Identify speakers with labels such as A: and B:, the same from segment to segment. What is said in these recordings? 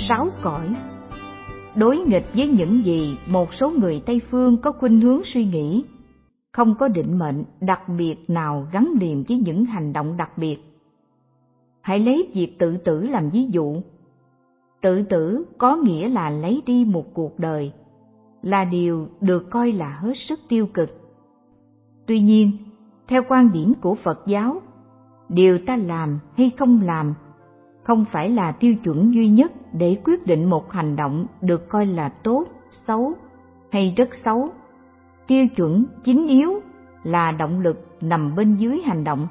A: sáu cõi. Đối nghịch với những gì một số người Tây phương có khuynh hướng suy nghĩ, không có định mệnh đặc biệt nào gắn liền với những hành động đặc biệt. Hãy lấy việc tự tử làm ví dụ. Tự tử có nghĩa là lấy đi một cuộc đời, là điều được coi là hết sức tiêu cực. Tuy nhiên, theo quan điểm của Phật giáo, điều ta làm hay không làm không phải là tiêu chuẩn duy nhất để quyết định một hành động được coi là tốt, xấu hay rất xấu. Tiêu chuẩn chính yếu là động lực nằm bên dưới hành động.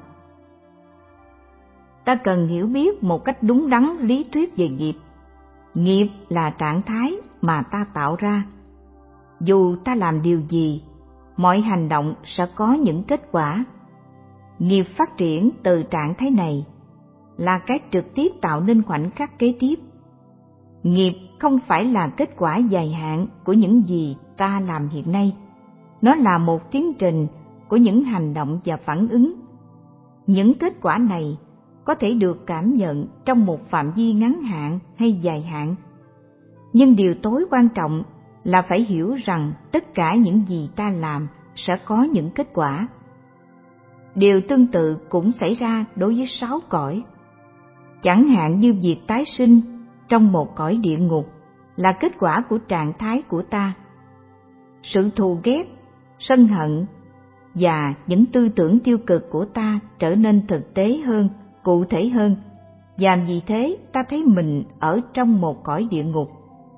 A: Ta cần hiểu biết một cách đúng đắn lý thuyết về nghiệp. Nghiệp là trạng thái mà ta tạo ra. Dù ta làm điều gì, mọi hành động sẽ có những kết quả. Nghiệp phát triển từ trạng thái này là cái trực tiếp tạo nên khoảnh khắc kế tiếp. Nghiệp không phải là kết quả dài hạn của những gì ta làm hiện nay. Nó là một tiến trình của những hành động và phản ứng. Những kết quả này có thể được cảm nhận trong một phạm vi ngắn hạn hay dài hạn. Nhưng điều tối quan trọng là phải hiểu rằng tất cả những gì ta làm sẽ có những kết quả. Điều tương tự cũng xảy ra đối với sáu cõi. Chẳng hạn như việc tái sinh trong một cõi địa ngục là kết quả của trạng thái của ta. Sự thù ghét, sân hận và những tư tưởng tiêu cực của ta trở nên thực tế hơn, cụ thể hơn, và vì thế ta thấy mình ở trong một cõi địa ngục.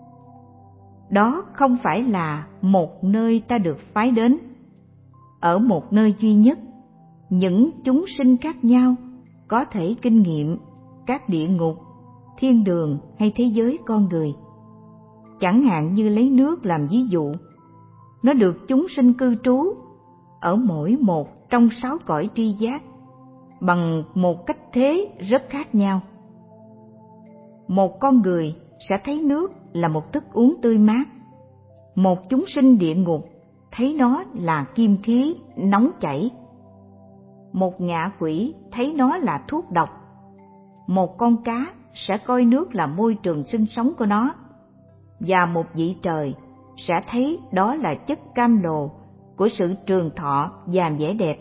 A: Đó không phải là một nơi ta được phái đến. Ở một nơi duy nhất, những chúng sinh khác nhau có thể kinh nghiệm các địa ngục, thiên đường hay thế giới con người. Chẳng hạn như lấy nước làm ví dụ, nó được chúng sinh cư trú ở mỗi một trong sáu cõi tri giác bằng một cách thế rất khác nhau. Một con người sẽ thấy nước là một thức uống tươi mát. Một chúng sinh địa ngục thấy nó là kim khí nóng chảy. Một ngạ quỷ thấy nó là thuốc độc. Một con cá sẽ coi nước là môi trường sinh sống của nó, và một vị trời sẽ thấy đó là chất cam lồ của sự trường thọ và vẻ đẹp.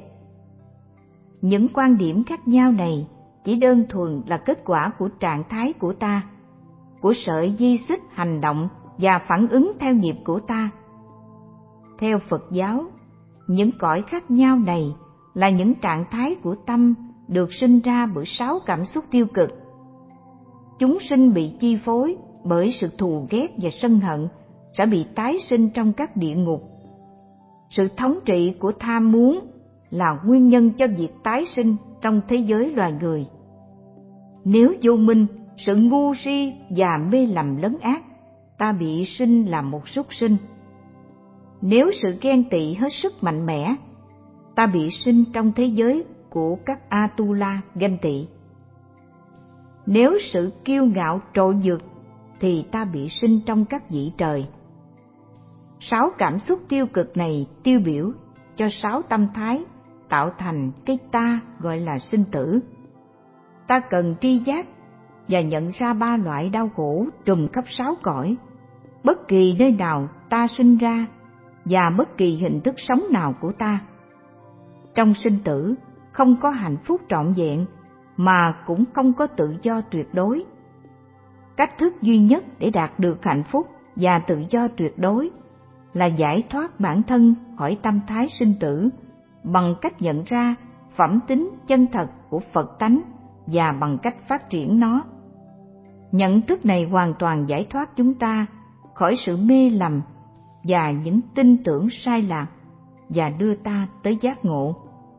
A: Những quan điểm khác nhau này chỉ đơn thuần là kết quả của trạng thái của ta, của sợi dây xích hành động và phản ứng theo nghiệp của ta. Theo Phật giáo, những cõi khác nhau này là những trạng thái của tâm được sinh ra bởi sáu cảm xúc tiêu cực. Chúng sinh bị chi phối bởi sự thù ghét và sân hận sẽ bị tái sinh trong các địa ngục. Sự thống trị của tham muốn là nguyên nhân cho việc tái sinh trong thế giới loài người. Nếu vô minh, sự ngu si và mê lầm lấn ác, ta bị sinh làm một súc sinh. Nếu sự ghen tị hết sức mạnh mẽ, ta bị sinh trong thế giới của các Atula ganh tị. Nếu sự kiêu ngạo trội dược, thì ta bị sinh trong các vị trời. Sáu cảm xúc tiêu cực này tiêu biểu cho sáu tâm thái tạo thành cái ta gọi là sinh tử. Ta cần tri giác và nhận ra ba loại đau khổ trùm khắp sáu cõi, bất kỳ nơi nào ta sinh ra và bất kỳ hình thức sống nào của ta. Trong sinh tử không có hạnh phúc trọn vẹn, mà cũng không có tự do tuyệt đối. Cách thức duy nhất để đạt được hạnh phúc và tự do tuyệt đối là giải thoát bản thân khỏi tâm thái sinh tử bằng cách nhận ra phẩm tính chân thật của Phật tánh và bằng cách phát triển nó. Nhận thức này hoàn toàn giải thoát chúng ta khỏi sự mê lầm và những tin tưởng sai lạc và đưa ta tới giác ngộ.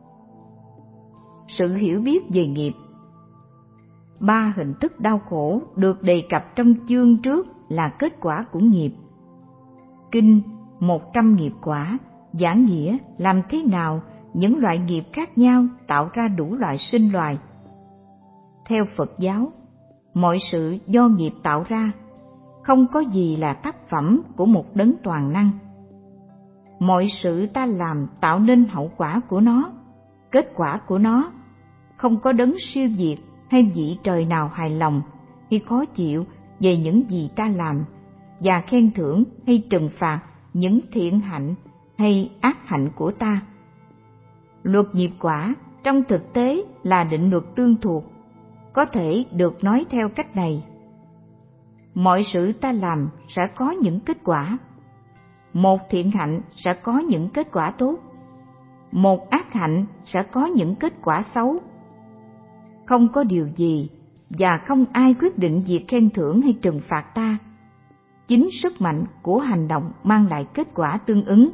A: Sự hiểu biết về nghiệp. Ba hình thức đau khổ được đề cập trong chương trước là kết quả của nghiệp. Kinh 100 nghiệp quả giảng nghĩa làm thế nào những loại nghiệp khác nhau tạo ra đủ loại sinh loài. Theo Phật giáo, mọi sự do nghiệp tạo ra, không có gì là tác phẩm của một đấng toàn năng. Mọi sự ta làm tạo nên hậu quả của nó, kết quả của nó, không có đấng siêu việt hay vị trời nào hài lòng khi khó chịu về những gì ta làm và khen thưởng hay trừng phạt những thiện hạnh hay ác hạnh của ta. Luật nghiệp quả trong thực tế là định luật tương thuộc, có thể được nói theo cách này: mọi sự ta làm sẽ có những kết quả. Một thiện hạnh sẽ có những kết quả tốt, một ác hạnh sẽ có những kết quả xấu. Không có điều gì và không ai quyết định việc khen thưởng hay trừng phạt ta. Chính sức mạnh của hành động mang lại kết quả tương ứng.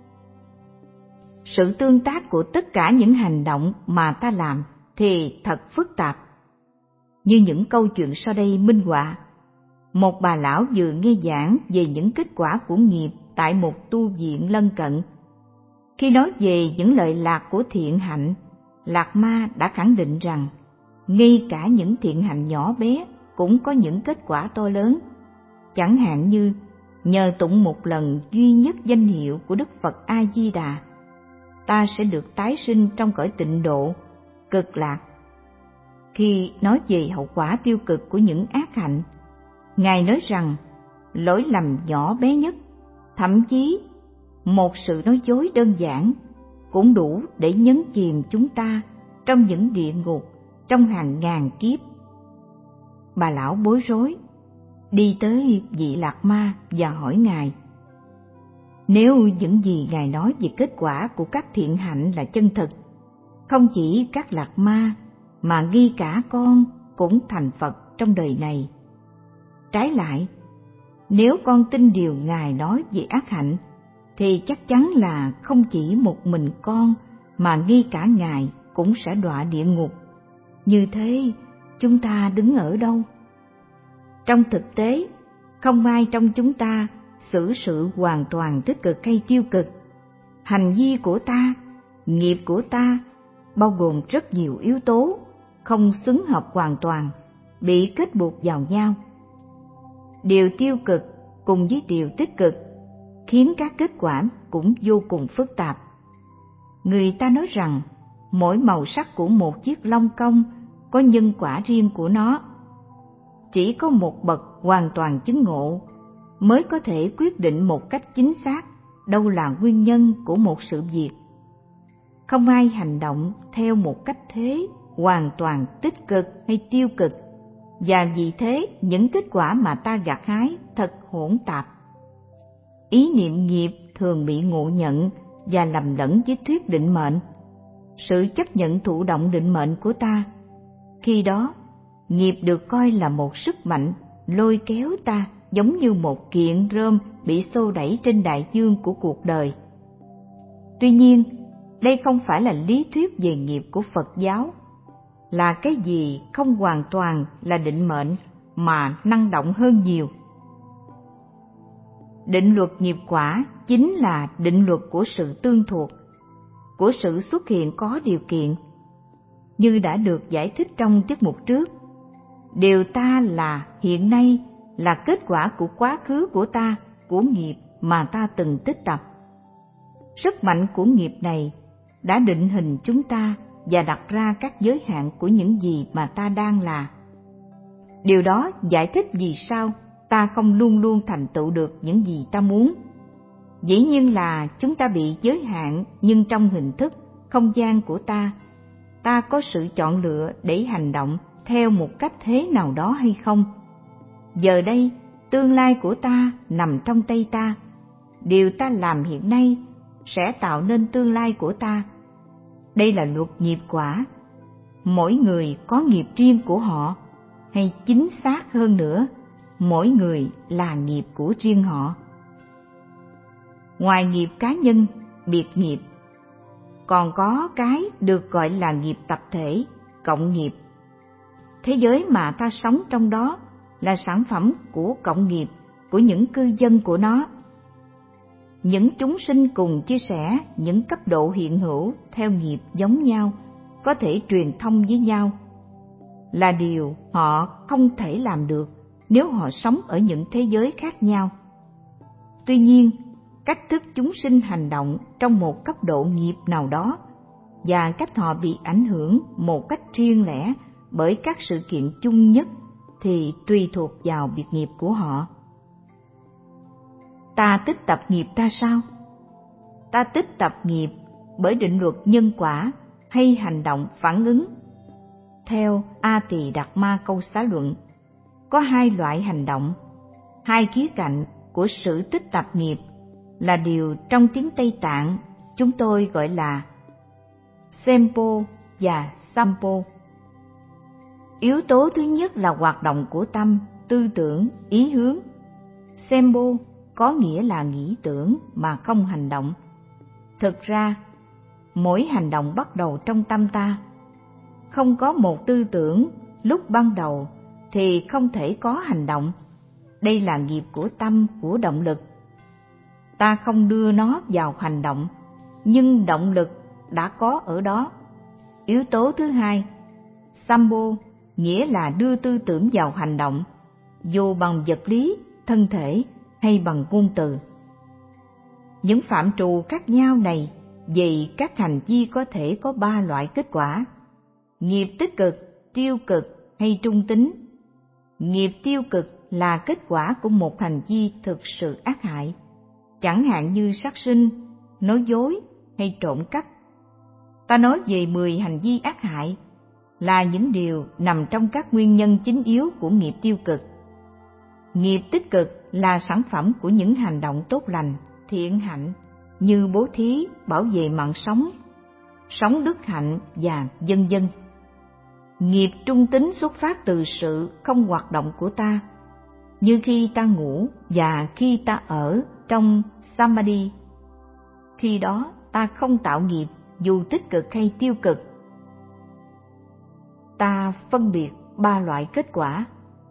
A: Sự tương tác của tất cả những hành động mà ta làm thì thật phức tạp. Như những câu chuyện sau đây minh họa, một bà lão vừa nghe giảng về những kết quả của nghiệp tại một tu viện lân cận. Khi nói về những lợi lạc của thiện hạnh, Lạc Ma đã khẳng định rằng ngay cả những thiện hạnh nhỏ bé cũng có những kết quả to lớn. Chẳng hạn như nhờ tụng một lần duy nhất danh hiệu của Đức Phật A Di Đà, ta sẽ được tái sinh trong cõi tịnh độ, cực lạc. Khi nói về hậu quả tiêu cực của những ác hạnh, Ngài nói rằng lỗi lầm nhỏ bé nhất, thậm chí một sự nói dối đơn giản cũng đủ để nhấn chìm chúng ta trong những địa ngục trong hàng ngàn kiếp. Bà lão bối rối, đi tới vị Lạc Ma và hỏi Ngài: nếu những gì Ngài nói về kết quả của các thiện hạnh là chân thực, không chỉ các Lạc Ma mà ngay cả con cũng thành Phật trong đời này. Trái lại, nếu con tin điều Ngài nói về ác hạnh, thì chắc chắn là không chỉ một mình con mà ngay cả Ngài cũng sẽ đọa địa ngục. Như thế, chúng ta đứng ở đâu? Trong thực tế, không ai trong chúng ta xử sự hoàn toàn tích cực hay tiêu cực. Hành vi của ta, nghiệp của ta bao gồm rất nhiều yếu tố, không xứng hợp hoàn toàn, bị kết buộc vào nhau. Điều tiêu cực cùng với điều tích cực khiến các kết quả cũng vô cùng phức tạp. Người ta nói rằng mỗi màu sắc của một chiếc lông công có nhân quả riêng của nó. Chỉ có một bậc hoàn toàn chứng ngộ mới có thể quyết định một cách chính xác đâu là nguyên nhân của một sự việc. Không ai hành động theo một cách thế hoàn toàn tích cực hay tiêu cực, và vì thế những kết quả mà ta gặt hái thật hỗn tạp. Ý niệm nghiệp thường bị ngộ nhận và lầm lẫn với thuyết định mệnh, sự chấp nhận thụ động định mệnh của ta. Khi đó, nghiệp được coi là một sức mạnh lôi kéo ta giống như một kiện rơm bị xô đẩy trên đại dương của cuộc đời. Tuy nhiên, đây không phải là lý thuyết về nghiệp của Phật giáo, là cái gì không hoàn toàn là định mệnh mà năng động hơn nhiều. Định luật nghiệp quả chính là định luật của sự tương thuộc, của sự xuất hiện có điều kiện. Như đã được giải thích trong tiết mục trước, điều ta là hiện nay là kết quả của quá khứ của ta, của nghiệp mà ta từng tích tập. Sức mạnh của nghiệp này đã định hình chúng ta và đặt ra các giới hạn của những gì mà ta đang là. Điều đó giải thích vì sao ta không luôn luôn thành tựu được những gì ta muốn. Dĩ nhiên là chúng ta bị giới hạn, nhưng trong hình thức, không gian của ta có sự chọn lựa để hành động theo một cách thế nào đó hay không. Giờ đây, tương lai của ta nằm trong tay ta. Điều ta làm hiện nay sẽ tạo nên tương lai của ta. Đây là luật nghiệp quả. Mỗi người có nghiệp riêng của họ, hay chính xác hơn nữa, mỗi người là nghiệp của riêng họ. Ngoài nghiệp cá nhân, biệt nghiệp, còn có cái được gọi là nghiệp tập thể, cộng nghiệp. Thế giới mà ta sống trong đó là sản phẩm của cộng nghiệp của những cư dân của nó. Những chúng sinh cùng chia sẻ những cấp độ hiện hữu theo nghiệp giống nhau, có thể truyền thông với nhau, là điều họ không thể làm được nếu họ sống ở những thế giới khác nhau. Tuy nhiên, cách thức chúng sinh hành động trong một cấp độ nghiệp nào đó và cách họ bị ảnh hưởng một cách riêng lẻ bởi các sự kiện chung nhất thì tùy thuộc vào việc nghiệp của họ. Ta tích tập nghiệp ra sao? Ta tích tập nghiệp bởi định luật nhân quả hay hành động phản ứng. Theo A Tỳ Đạt Ma Câu Xá Luận, có hai loại hành động, hai khía cạnh của sự tích tập nghiệp là điều trong tiếng Tây Tạng chúng tôi gọi là Sempo và Sampo. Yếu tố thứ nhất là hoạt động của tâm, tư tưởng, ý hướng. Sempo có nghĩa là nghĩ tưởng mà không hành động. Thực ra, mỗi hành động bắt đầu trong tâm ta. Không có một tư tưởng lúc ban đầu thì không thể có hành động. Đây là nghiệp của tâm, của động lực. Ta không đưa nó vào hành động, nhưng động lực đã có ở đó. Yếu tố thứ hai, Sampo, nghĩa là đưa tư tưởng vào hành động, dù bằng vật lý, thân thể hay bằng ngôn từ. Những phạm trù khác nhau này vì các hành vi có thể có ba loại kết quả: nghiệp tích cực, tiêu cực hay trung tính. Nghiệp tiêu cực là kết quả của một hành vi thực sự ác hại, chẳng hạn như sát sinh, nói dối hay trộm cắp. Ta nói về 10 hành vi ác hại là những điều nằm trong các nguyên nhân chính yếu của nghiệp tiêu cực. Nghiệp tích cực là sản phẩm của những hành động tốt lành, thiện hạnh như bố thí, bảo vệ mạng sống, sống đức hạnh và vân vân. Nghiệp trung tính xuất phát từ sự không hoạt động của ta, như khi ta ngủ và khi ta ở trong Samadhi. Khi đó ta không tạo nghiệp dù tích cực hay tiêu cực. Ta phân biệt ba loại kết quả.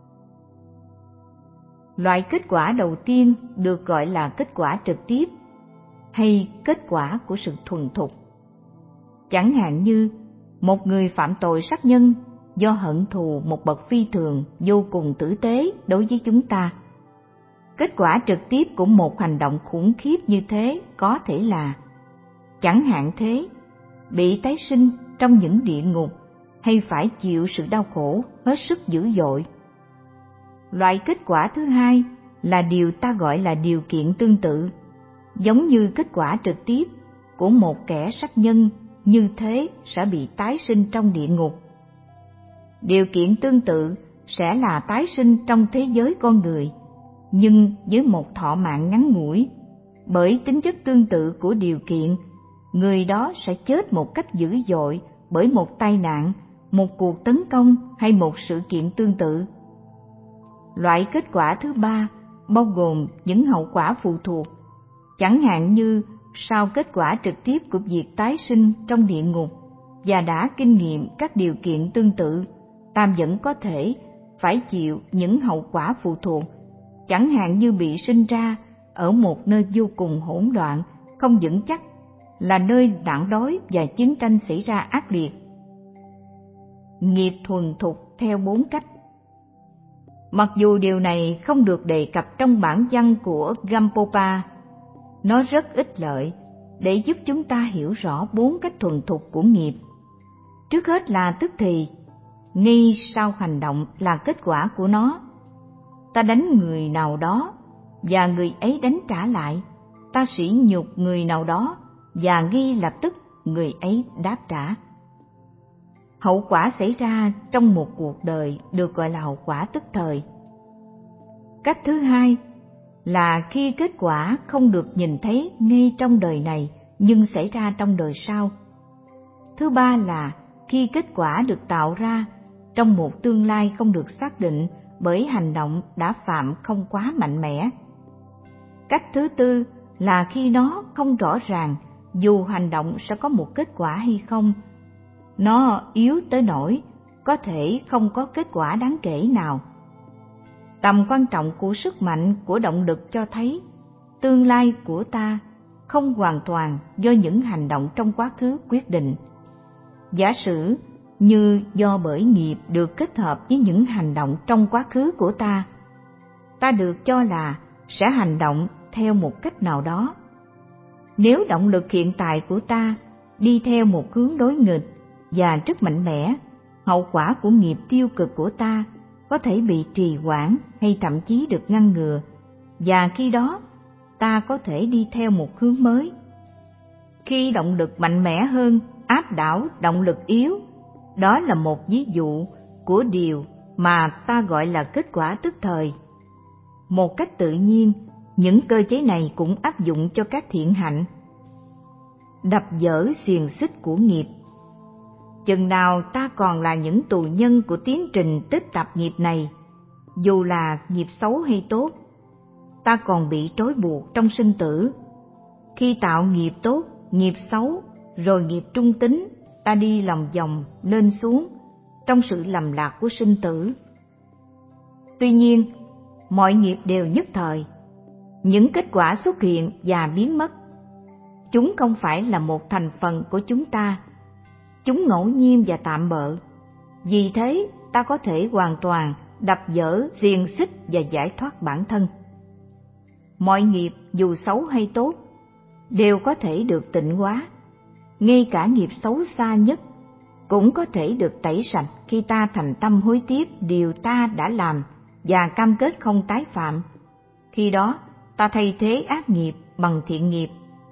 A: Loại kết quả đầu tiên được gọi là kết quả trực tiếp hay kết quả của sự thuần thục. Chẳng hạn như một người phạm tội sát nhân do hận thù một bậc phi thường vô cùng tử tế đối với chúng ta. Kết quả trực tiếp của một hành động khủng khiếp như thế có thể là, chẳng hạn thế, bị tái sinh trong những địa ngục hay phải chịu sự đau khổ hết sức dữ dội. Loại kết quả thứ hai là điều ta gọi là điều kiện tương tự, giống như kết quả trực tiếp của một kẻ sát nhân như thế sẽ bị tái sinh trong địa ngục. Điều kiện tương tự sẽ là tái sinh trong thế giới con người, nhưng với một thọ mạng ngắn ngủi. Bởi tính chất tương tự của điều kiện, người đó sẽ chết một cách dữ dội bởi một tai nạn, một cuộc tấn công hay một sự kiện tương tự. Loại kết quả thứ ba bao gồm những hậu quả phụ thuộc, chẳng hạn như sau kết quả trực tiếp của việc tái sinh trong địa ngục và đã kinh nghiệm các điều kiện tương tự, ta vẫn có thể phải chịu những hậu quả phụ thuộc, chẳng hạn như bị sinh ra ở một nơi vô cùng hỗn loạn, không vững chắc, là nơi nạn đói và chiến tranh xảy ra ác liệt. Nghiệp thuần thục theo 4 cách. Mặc dù điều này không được đề cập trong bản văn của Gampopa, nó rất ích lợi để giúp chúng ta hiểu rõ 4 cách thuần thục của nghiệp. Trước hết là tức thì, ngay sau hành động là kết quả của nó. Ta đánh người nào đó và người ấy đánh trả lại. Ta sỉ nhục người nào đó và ngay lập tức người ấy đáp trả. Hậu quả xảy ra trong một cuộc đời được gọi là hậu quả tức thời. Cách thứ hai là khi kết quả không được nhìn thấy ngay trong đời này nhưng xảy ra trong đời sau. Thứ ba là khi kết quả được tạo ra trong một tương lai không được xác định bởi hành động đã phạm không quá mạnh mẽ. Cách thứ tư là khi nó không rõ ràng dù hành động sẽ có một kết quả hay không. Nó yếu tới nỗi có thể không có kết quả đáng kể nào. Tầm quan trọng của sức mạnh của động lực cho thấy tương lai của ta không hoàn toàn do những hành động trong quá khứ quyết định. Giả sử như do bởi nghiệp được kết hợp với những hành động trong quá khứ của ta, ta được cho là sẽ hành động theo một cách nào đó. Nếu động lực hiện tại của ta đi theo một hướng đối nghịch và rất mạnh mẽ, hậu quả của nghiệp tiêu cực của ta có thể bị trì hoãn hay thậm chí được ngăn ngừa, và khi đó ta có thể đi theo một hướng mới. Khi động lực mạnh mẽ hơn áp đảo động lực yếu, đó là một ví dụ của điều mà ta gọi là kết quả tức thời. Một cách tự nhiên, những cơ chế này cũng áp dụng cho các thiện hạnh. Đập dỡ xiềng xích của nghiệp. Chừng nào ta còn là những tù nhân của tiến trình tích tập nghiệp này, dù là nghiệp xấu hay tốt, ta còn bị trói buộc trong sinh tử. Khi tạo nghiệp tốt, nghiệp xấu, rồi nghiệp trung tính, ta đi lòng vòng lên xuống trong sự lầm lạc của sinh tử. Tuy nhiên, mọi nghiệp đều nhất thời, những kết quả xuất hiện và biến mất. Chúng không phải là một thành phần của chúng ta, chúng ngẫu nhiên và tạm bợ. Vì thế, ta có thể hoàn toàn đập dỡ xiềng xích và giải thoát bản thân. Mọi nghiệp dù xấu hay tốt đều có thể được tịnh hóa. Ngay cả nghiệp xấu xa nhất cũng có thể được tẩy sạch khi ta thành tâm hối tiếc điều ta đã làm và cam kết không tái phạm. Khi đó, ta thay thế ác nghiệp bằng thiện nghiệp.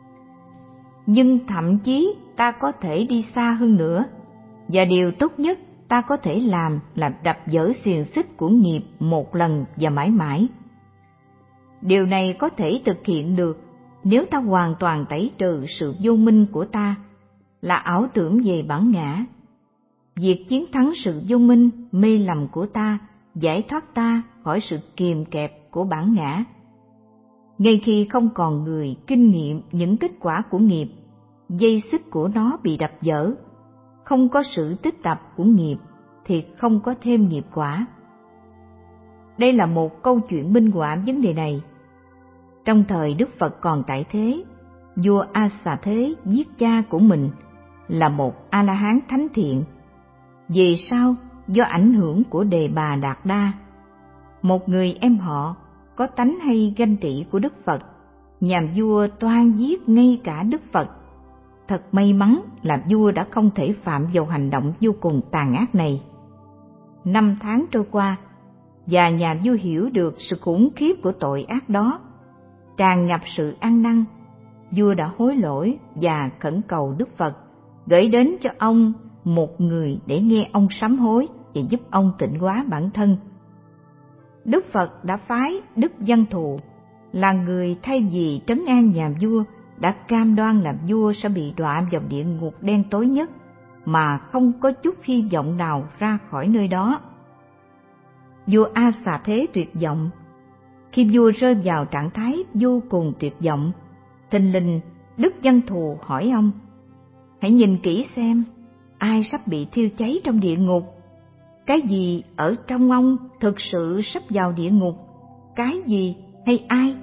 A: Nhưng thậm chí ta có thể đi xa hơn nữa, và điều tốt nhất ta có thể làm là đập dỡ xiềng xích của nghiệp một lần và mãi mãi. Điều này có thể thực hiện được nếu ta hoàn toàn tẩy trừ sự vô minh của ta, là ảo tưởng về bản ngã. Việc chiến thắng sự vô minh, mê lầm của ta giải thoát ta khỏi sự kìm kẹp của bản ngã. Ngay khi không còn người kinh nghiệm những kết quả của nghiệp, dây xích của nó bị đập dỡ, không có sự tích tập của nghiệp thì không có thêm nghiệp quả. Đây là một câu chuyện minh họa vấn đề này. Trong thời Đức Phật còn tại thế, vua A Xà Thế giết cha của mình là một A-la-hán thánh thiện. Về sau, do ảnh hưởng của Đề Bà Đạt Đa, một người em họ có tánh hay ganh tị của Đức Phật, nhà vua toan giết ngay cả Đức Phật. Thật may mắn là vua đã không thể phạm vào hành động vô cùng tàn ác này. 5 tháng trôi qua, và nhà vua hiểu được sự khủng khiếp của tội ác đó. Tràn ngập sự ăn năn, vua đã hối lỗi và khẩn cầu Đức Phật gửi đến cho ông một người để nghe ông sám hối và giúp ông tịnh hóa bản thân. Đức Phật đã phái Đức Văn Thù là người thay vì trấn an nhà vua đã cam đoan là vua sẽ bị đọa vào địa ngục đen tối nhất mà không có chút hy vọng nào ra khỏi nơi đó. Vua A Xà Thế tuyệt vọng. Khi vua rơi vào trạng thái vô cùng tuyệt vọng, thình lình Đức Văn Thù hỏi ông: hãy nhìn kỹ xem, ai sắp bị thiêu cháy trong địa ngục? Cái gì ở trong ông thực sự sắp vào địa ngục? Cái gì hay ai?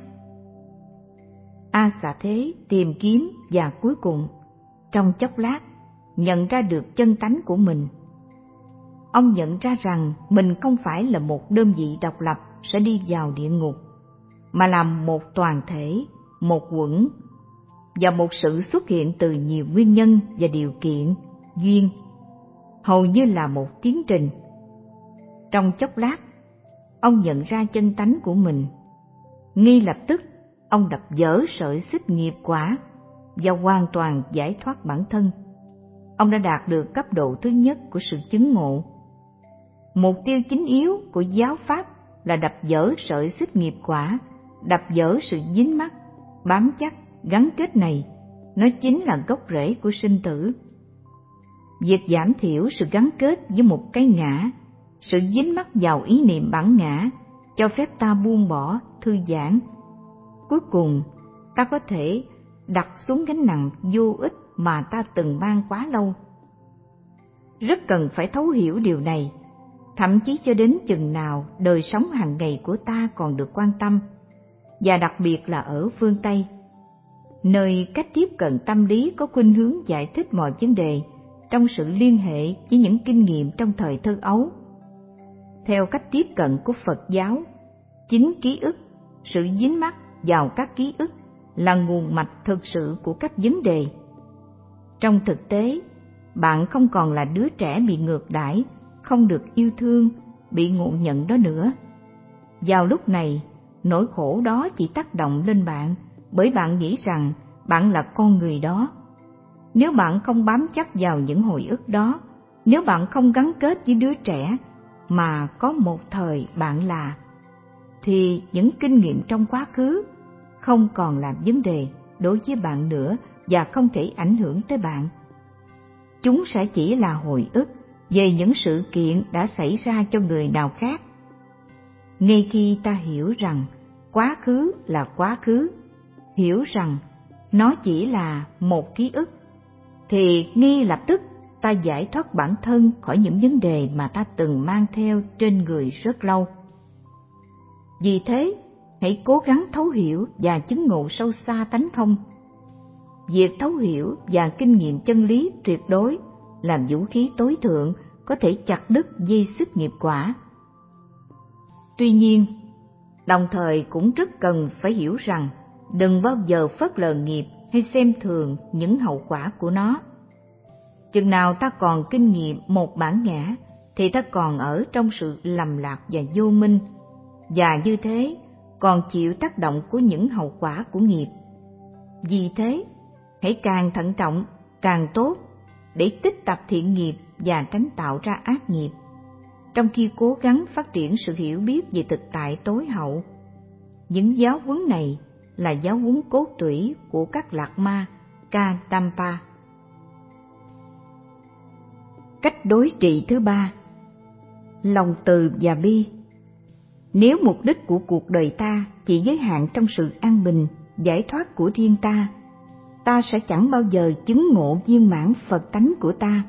A: A Xà Thế tìm kiếm và cuối cùng, trong chốc lát, nhận ra được chân tánh của mình. Ông nhận ra rằng mình không phải là một đơn vị độc lập sẽ đi vào địa ngục, mà là một toàn thể, một quẩn, và một sự xuất hiện từ nhiều nguyên nhân và điều kiện, duyên, hầu như là một tiến trình. Trong chốc lát, ông nhận ra chân tánh của mình. Ngay lập tức, ông đập dỡ sợi xích nghiệp quả và hoàn toàn giải thoát bản thân. Ông đã đạt được cấp độ thứ nhất của sự chứng ngộ. Mục tiêu chính yếu của giáo pháp là đập dỡ sợi xích nghiệp quả, đập dỡ sự dính mắc, bám chắc, gắn kết này. Nó chính là gốc rễ của sinh tử. Việc giảm thiểu sự gắn kết với một cái ngã, sự dính mắc vào ý niệm bản ngã, cho phép ta buông bỏ, thư giãn. Cuối cùng, ta có thể đặt xuống gánh nặng vô ích mà ta từng mang quá lâu. Rất cần phải thấu hiểu điều này, thậm chí cho đến chừng nào đời sống hàng ngày của ta còn được quan tâm, và đặc biệt là ở phương Tây, nơi cách tiếp cận tâm lý có khuynh hướng giải thích mọi vấn đề trong sự liên hệ với những kinh nghiệm trong thời thơ ấu. Theo cách tiếp cận của Phật giáo, chính ký ức, sự dính mắc vào các ký ức là nguồn mạch thực sự của các vấn đề. Trong thực tế, bạn không còn là đứa trẻ bị ngược đãi, không được yêu thương, bị ngộ nhận đó nữa. Vào lúc này, nỗi khổ đó chỉ tác động lên bạn bởi bạn nghĩ rằng bạn là con người đó. Nếu bạn không bám chấp vào những hồi ức đó, nếu bạn không gắn kết với đứa trẻ mà có một thời bạn là, thì những kinh nghiệm trong quá khứ không còn là vấn đề đối với bạn nữa và không thể ảnh hưởng tới bạn. Chúng sẽ chỉ là hồi ức về những sự kiện đã xảy ra cho người nào khác. Ngay khi ta hiểu rằng quá khứ là quá khứ, hiểu rằng nó chỉ là một ký ức, thì ngay lập tức ta giải thoát bản thân khỏi những vấn đề mà ta từng mang theo trên người rất lâu. Vì thế, hãy cố gắng thấu hiểu và chứng ngộ sâu xa tánh không. Việc thấu hiểu và kinh nghiệm chân lý tuyệt đối làm vũ khí tối thượng có thể chặt đứt dây xích nghiệp quả. Tuy nhiên, đồng thời cũng rất cần phải hiểu rằng đừng bao giờ phớt lờ nghiệp hay xem thường những hậu quả của nó. Chừng nào ta còn kinh nghiệm một bản ngã thì ta còn ở trong sự lầm lạc và vô minh, và như thế còn chịu tác động của những hậu quả của nghiệp. Vì thế, hãy càng thận trọng càng tốt để tích tập thiện nghiệp và tránh tạo ra ác nghiệp, trong khi cố gắng phát triển sự hiểu biết về thực tại tối hậu. Những giáo huấn này là giáo huấn cốt tủy của các lạc ma Kadampa. Cách đối trị thứ ba: lòng từ và bi. Nếu mục đích của cuộc đời ta chỉ giới hạn trong sự an bình, giải thoát của riêng ta, ta sẽ chẳng bao giờ chứng ngộ viên mãn Phật tánh của ta.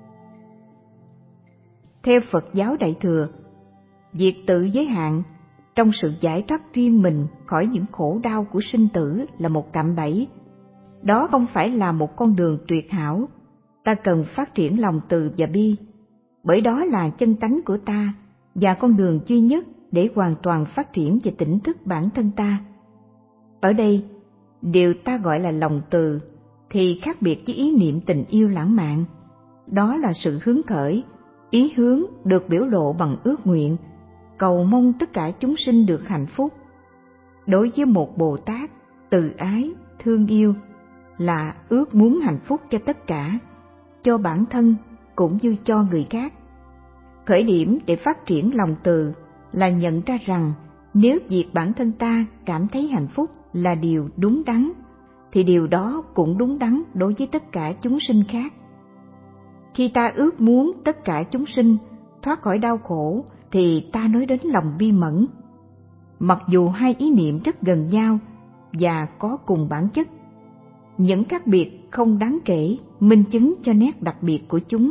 A: Theo Phật giáo Đại Thừa, việc tự giới hạn trong sự giải thoát riêng mình khỏi những khổ đau của sinh tử là một cạm bẫy. Đó không phải là một con đường tuyệt hảo. Ta cần phát triển lòng từ và bi, bởi đó là chân tánh của ta và con đường duy nhất để hoàn toàn phát triển và tỉnh thức bản thân ta. Ở đây, điều ta gọi là lòng từ thì khác biệt với ý niệm tình yêu lãng mạn. Đó là sự hứng khởi, ý hướng được biểu lộ bằng ước nguyện, cầu mong tất cả chúng sinh được hạnh phúc. Đối với một Bồ Tát, từ ái, thương yêu là ước muốn hạnh phúc cho tất cả, cho bản thân cũng như cho người khác. Khởi điểm để phát triển lòng từ là nhận ra rằng nếu việc bản thân ta cảm thấy hạnh phúc là điều đúng đắn, thì điều đó cũng đúng đắn đối với tất cả chúng sinh khác. Khi ta ước muốn tất cả chúng sinh thoát khỏi đau khổ thì ta nói đến lòng bi mẫn. Mặc dù hai ý niệm rất gần nhau và có cùng bản chất, những khác biệt không đáng kể minh chứng cho nét đặc biệt của chúng.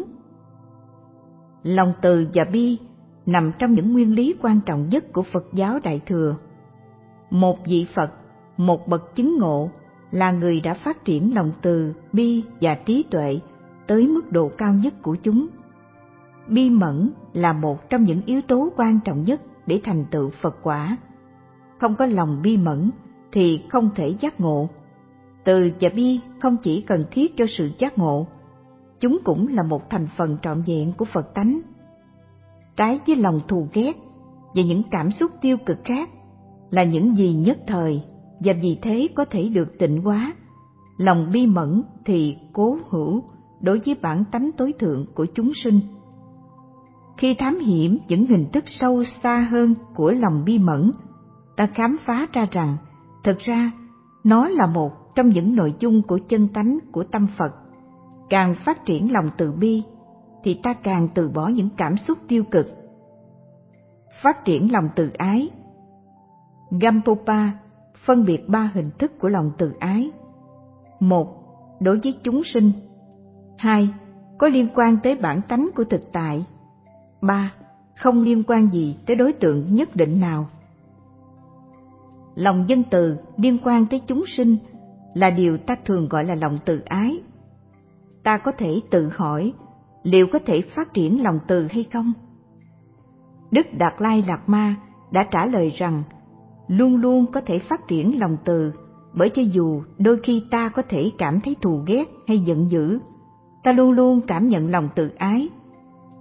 A: Lòng từ và bi nằm trong những nguyên lý quan trọng nhất của Phật giáo Đại Thừa. Một vị Phật, một bậc chứng ngộ là người đã phát triển lòng từ, bi và trí tuệ tới mức độ cao nhất của chúng. Bi mẫn là một trong những yếu tố quan trọng nhất để thành tựu Phật quả. Không có lòng bi mẫn thì không thể giác ngộ. Từ và bi không chỉ cần thiết cho sự giác ngộ, chúng cũng là một thành phần trọn vẹn của Phật tánh. Trái với lòng thù ghét và những cảm xúc tiêu cực khác là những gì nhất thời và vì thế có thể được tịnh hóa, lòng bi mẫn thì cố hữu đối với bản tánh tối thượng của chúng sinh. Khi thám hiểm những hình thức sâu xa hơn của lòng bi mẫn, ta khám phá ra rằng thực ra nó là một trong những nội dung của chân tánh của tâm Phật. Càng phát triển lòng từ bi thì ta càng từ bỏ những cảm xúc tiêu cực. Phát triển lòng từ ái. Gampopa phân biệt 3 hình thức của lòng từ ái. 1. Đối với chúng sinh. 2. Có liên quan tới bản tánh của thực tại. 3. Không liên quan gì tới đối tượng nhất định nào. Lòng nhân từ liên quan tới chúng sinh là điều ta thường gọi là lòng từ ái. Ta có thể tự hỏi liệu có thể phát triển lòng từ hay không? Đức Đạt Lai Lạt Ma đã trả lời rằng luôn luôn có thể phát triển lòng từ, bởi cho dù đôi khi ta có thể cảm thấy thù ghét hay giận dữ, ta luôn luôn cảm nhận lòng từ ái.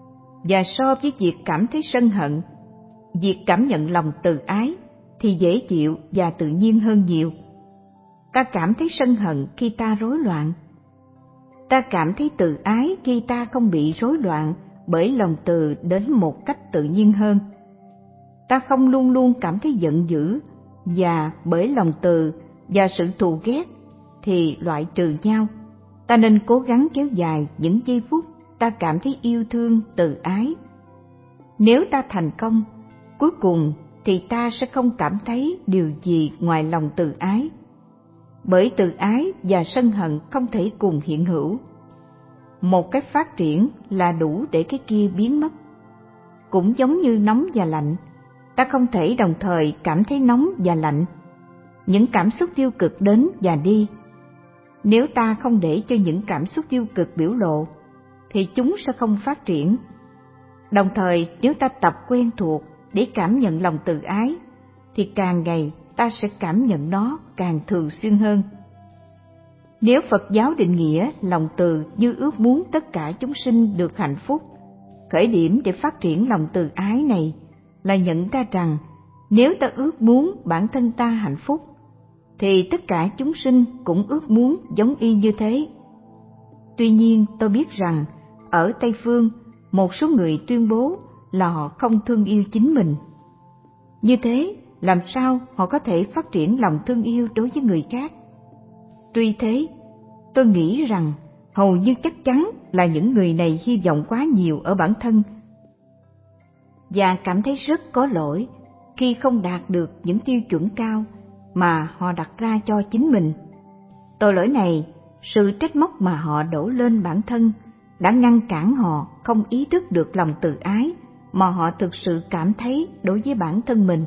A: Và so với việc cảm thấy sân hận, việc cảm nhận lòng từ ái thì dễ chịu và tự nhiên hơn nhiều. Ta cảm thấy sân hận khi ta rối loạn. Ta cảm thấy từ ái khi ta không bị rối loạn bởi lòng từ đến một cách tự nhiên hơn. Ta không luôn luôn cảm thấy giận dữ, và bởi lòng từ và sự thù ghét thì loại trừ nhau. Ta nên cố gắng kéo dài những giây phút ta cảm thấy yêu thương, từ ái. Nếu ta thành công, cuối cùng thì ta sẽ không cảm thấy điều gì ngoài lòng từ ái. Bởi từ ái và sân hận không thể cùng hiện hữu. Một cái phát triển là đủ để cái kia biến mất. Cũng giống như nóng và lạnh, ta không thể đồng thời cảm thấy nóng và lạnh. Những cảm xúc tiêu cực đến và đi. Nếu ta không để cho những cảm xúc tiêu cực biểu lộ, thì chúng sẽ không phát triển. Đồng thời, nếu ta tập quen thuộc để cảm nhận lòng từ ái, thì càng ngày ta sẽ cảm nhận nó càng thường xuyên hơn. Nếu Phật giáo định nghĩa lòng từ như ước muốn tất cả chúng sinh được hạnh phúc, khởi điểm để phát triển lòng từ ái này là nhận ra rằng nếu ta ước muốn bản thân ta hạnh phúc, thì tất cả chúng sinh cũng ước muốn giống y như thế. Tuy nhiên, tôi biết rằng ở Tây Phương, một số người tuyên bố là họ không thương yêu chính mình. Như thế, làm sao họ có thể phát triển lòng thương yêu đối với người khác? Tuy thế, tôi nghĩ rằng hầu như chắc chắn là những người này hy vọng quá nhiều ở bản thân và cảm thấy rất có lỗi khi không đạt được những tiêu chuẩn cao mà họ đặt ra cho chính mình. Tội lỗi này, sự trách móc mà họ đổ lên bản thân đã ngăn cản họ không ý thức được lòng từ ái mà họ thực sự cảm thấy đối với bản thân mình.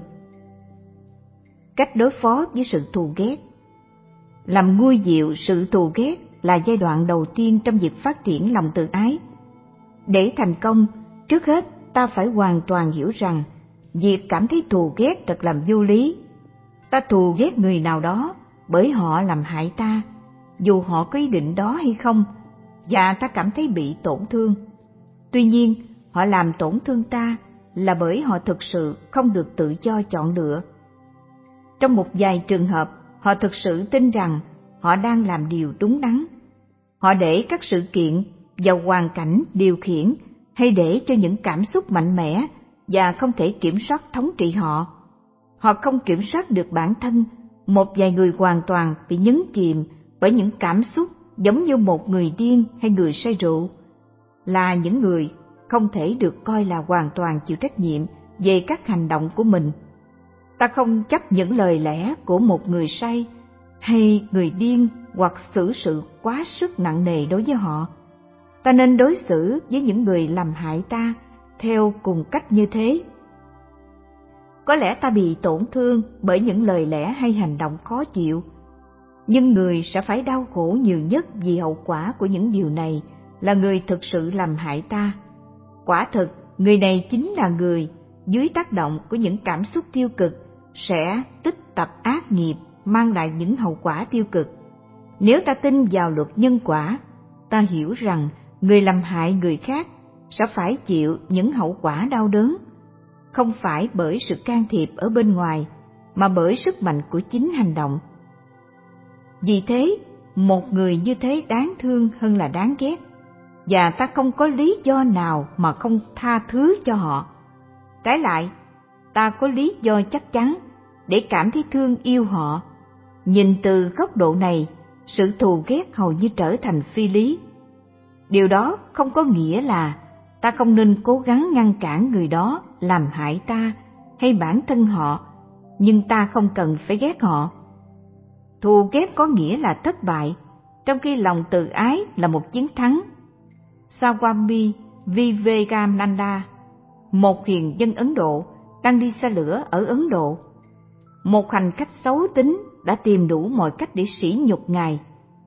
A: Cách đối phó với sự thù ghét. Làm nguôi dịu sự thù ghét là giai đoạn đầu tiên trong việc phát triển lòng từ ái. Để thành công, trước hết ta phải hoàn toàn hiểu rằng việc cảm thấy thù ghét thật làm vô lý. Ta thù ghét người nào đó bởi họ làm hại ta, dù họ có ý định đó hay không, và ta cảm thấy bị tổn thương. Tuy nhiên, họ làm tổn thương ta là bởi họ thực sự không được tự do chọn lựa. Trong một vài trường hợp, họ thực sự tin rằng họ đang làm điều đúng đắn. Họ để các sự kiện và hoàn cảnh điều khiển hay để cho những cảm xúc mạnh mẽ và không thể kiểm soát thống trị họ. Họ không kiểm soát được bản thân. Một vài người hoàn toàn bị nhấn chìm bởi những cảm xúc giống như một người điên hay người say rượu, là những người không thể được coi là hoàn toàn chịu trách nhiệm về các hành động của mình. Ta không chấp những lời lẽ của một người say hay người điên hoặc xử sự quá sức nặng nề đối với họ. Ta nên đối xử với những người làm hại ta theo cùng cách như thế. Có lẽ ta bị tổn thương bởi những lời lẽ hay hành động khó chịu, nhưng người sẽ phải đau khổ nhiều nhất vì hậu quả của những điều này là người thực sự làm hại ta. Quả thực, người này chính là người dưới tác động của những cảm xúc tiêu cực sẽ tích tập ác nghiệp mang lại những hậu quả tiêu cực. Nếu ta tin vào luật nhân quả, ta hiểu rằng người làm hại người khác sẽ phải chịu những hậu quả đau đớn, không phải bởi sự can thiệp ở bên ngoài, mà bởi sức mạnh của chính hành động. Vì thế, một người như thế đáng thương hơn là đáng ghét, và ta không có lý do nào mà không tha thứ cho họ. Trái lại, ta có lý do chắc chắn để cảm thấy thương yêu họ. Nhìn từ góc độ này, sự thù ghét hầu như trở thành phi lý. Điều đó không có nghĩa là ta không nên cố gắng ngăn cản người đó làm hại ta hay bản thân họ, nhưng ta không cần phải ghét họ. Thù ghét có nghĩa là thất bại, trong khi lòng từ ái là một chiến thắng. Swami Vivekananda, một hiền dân Ấn Độ, đang đi xe lửa ở Ấn Độ. Một hành khách xấu tính đã tìm đủ mọi cách để sỉ nhục ngài.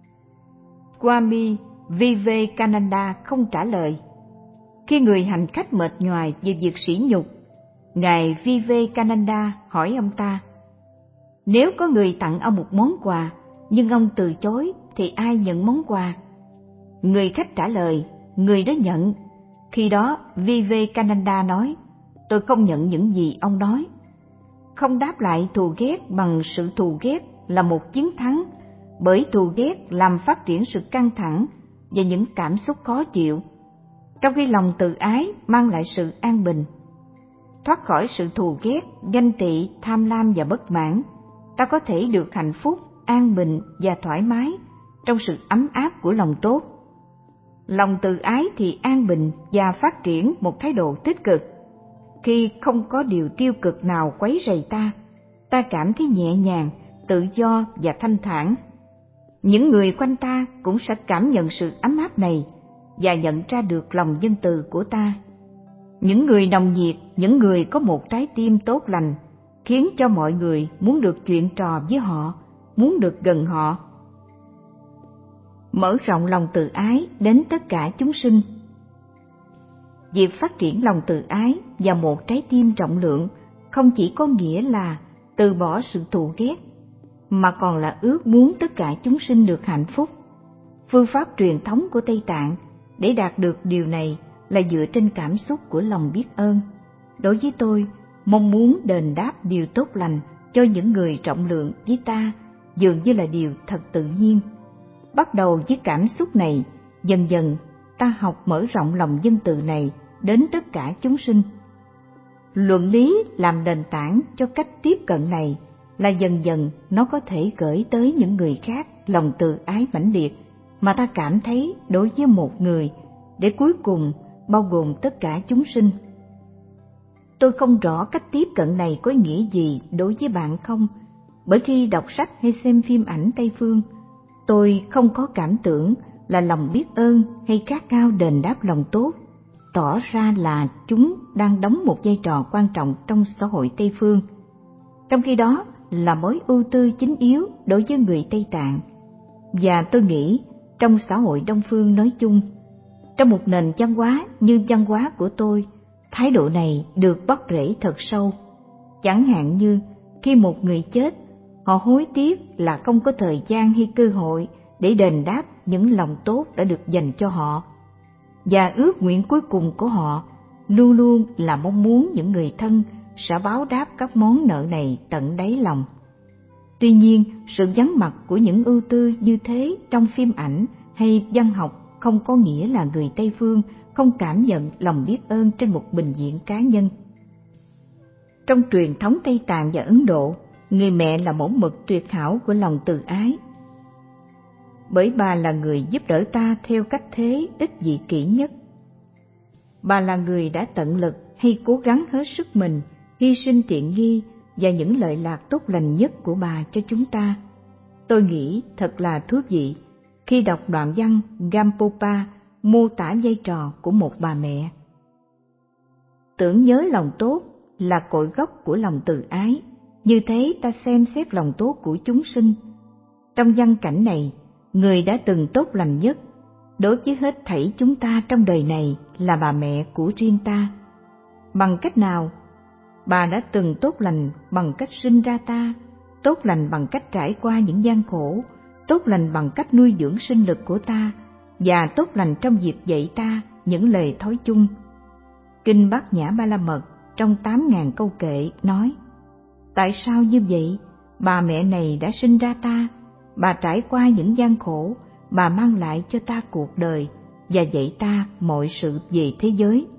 A: Swami Vivekananda không trả lời. Khi người hành khách mệt nhoài về việc sỉ nhục, ngài Vivekananda hỏi ông ta: nếu có người tặng ông một món quà nhưng ông từ chối thì ai nhận món quà? Người khách trả lời: người đó nhận. Khi đó Vivekananda nói, tôi không nhận những gì ông nói. Không đáp lại thù ghét bằng sự thù ghét là một chiến thắng, bởi thù ghét làm phát triển sự căng thẳng và những cảm xúc khó chịu, trong khi lòng từ ái mang lại sự an bình. Thoát khỏi sự thù ghét, ganh tị, tham lam và bất mãn, ta có thể được hạnh phúc, an bình và thoải mái trong sự ấm áp của lòng tốt. Lòng từ ái thì an bình và phát triển một thái độ tích cực. Khi không có điều tiêu cực nào quấy rầy ta, ta cảm thấy nhẹ nhàng, tự do và thanh thản. Những người quanh ta cũng sẽ cảm nhận sự ấm áp này và nhận ra được lòng nhân từ của ta. Những người nồng nhiệt, những người có một trái tim tốt lành, khiến cho mọi người muốn được chuyện trò với họ, muốn được gần họ. Mở rộng lòng từ ái đến tất cả chúng sinh. Việc phát triển lòng từ ái và một trái tim rộng lượng không chỉ có nghĩa là từ bỏ sự thù ghét, mà còn là ước muốn tất cả chúng sinh được hạnh phúc. Phương pháp truyền thống của Tây Tạng để đạt được điều này là dựa trên cảm xúc của lòng biết ơn. Đối với tôi, mong muốn đền đáp điều tốt lành cho những người rộng lượng với ta dường như là điều thật tự nhiên. Bắt đầu với cảm xúc này, dần dần ta học mở rộng lòng nhân từ này đến tất cả chúng sinh. Luận lý làm nền tảng cho cách tiếp cận này là dần dần nó có thể gửi tới những người khác lòng từ ái mãnh liệt mà ta cảm thấy đối với một người, để cuối cùng bao gồm tất cả chúng sinh. Tôi không rõ cách tiếp cận này có ý nghĩa gì đối với bạn không, bởi khi đọc sách hay xem phim ảnh Tây phương, tôi không có cảm tưởng là lòng biết ơn hay khát khao đền đáp lòng tốt tỏ ra là chúng đang đóng một vai trò quan trọng trong xã hội Tây phương. Trong khi đó là mối ưu tư chính yếu đối với người Tây Tạng, và tôi nghĩ trong xã hội Đông phương nói chung. Trong một nền văn hóa như văn hóa của tôi, thái độ này được bắt rễ thật sâu. Chẳng hạn như khi một người chết, họ hối tiếc là không có thời gian hay cơ hội để đền đáp những lòng tốt đã được dành cho họ. Và ước nguyện cuối cùng của họ luôn luôn là mong muốn những người thân sẽ báo đáp các món nợ này tận đáy lòng. Tuy nhiên, sự vắng mặt của những ưu tư như thế trong phim ảnh hay văn học không có nghĩa là người Tây phương không cảm nhận lòng biết ơn trên một bình diện cá nhân. Trong truyền thống Tây Tạng và Ấn Độ, người mẹ là mẫu mực tuyệt hảo của lòng từ ái. Bởi bà là người giúp đỡ ta theo cách thế ích vị kỷ nhất. Bà là người đã tận lực hay cố gắng hết sức mình, hy sinh tiện nghi và những lợi lạc tốt lành nhất của bà cho chúng ta. Tôi nghĩ thật là thú vị khi đọc đoạn văn Gampopa mô tả vai trò của một bà mẹ. Tưởng nhớ lòng tốt là cội gốc của lòng từ ái, như thế ta xem xét lòng tốt của chúng sinh. Trong văn cảnh này, người đã từng tốt lành nhất đối với hết thảy chúng ta trong đời này là bà mẹ của riêng ta. Bằng cách nào? Bà đã từng tốt lành bằng cách sinh ra ta, tốt lành bằng cách trải qua những gian khổ, tốt lành bằng cách nuôi dưỡng sinh lực của ta, và tốt lành trong việc dạy ta những lời thói chung. Kinh Bát Nhã Ba La Mật trong 8.000 câu kệ nói: tại sao như vậy? Bà mẹ này đã sinh ra ta, bà trải qua những gian khổ, bà mang lại cho ta cuộc đời và dạy ta mọi sự về thế giới.